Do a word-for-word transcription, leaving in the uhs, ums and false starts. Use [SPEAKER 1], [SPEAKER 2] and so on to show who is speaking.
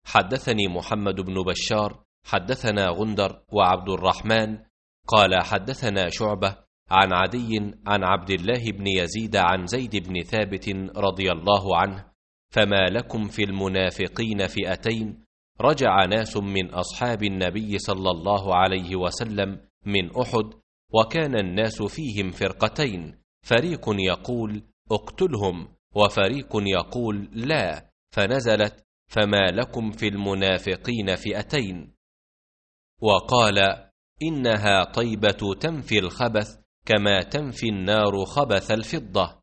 [SPEAKER 1] حدثني محمد بن بشار حدثنا غندر وعبد الرحمن قال حدثنا شعبة عن عدي عن عبد الله بن يزيد عن زيد بن ثابت رضي الله عنه: فما لكم في المنافقين فئتين، رجع ناس من أصحاب النبي صلى الله عليه وسلم من أحد، وكان الناس فيهم فرقتين، فريق يقول اقتلهم وفريق يقول لا، فنزلت: فما لكم في المنافقين فئتين. وقال: إنها طيبة تنفي الخبث كما تنفي النار خبث الفضة.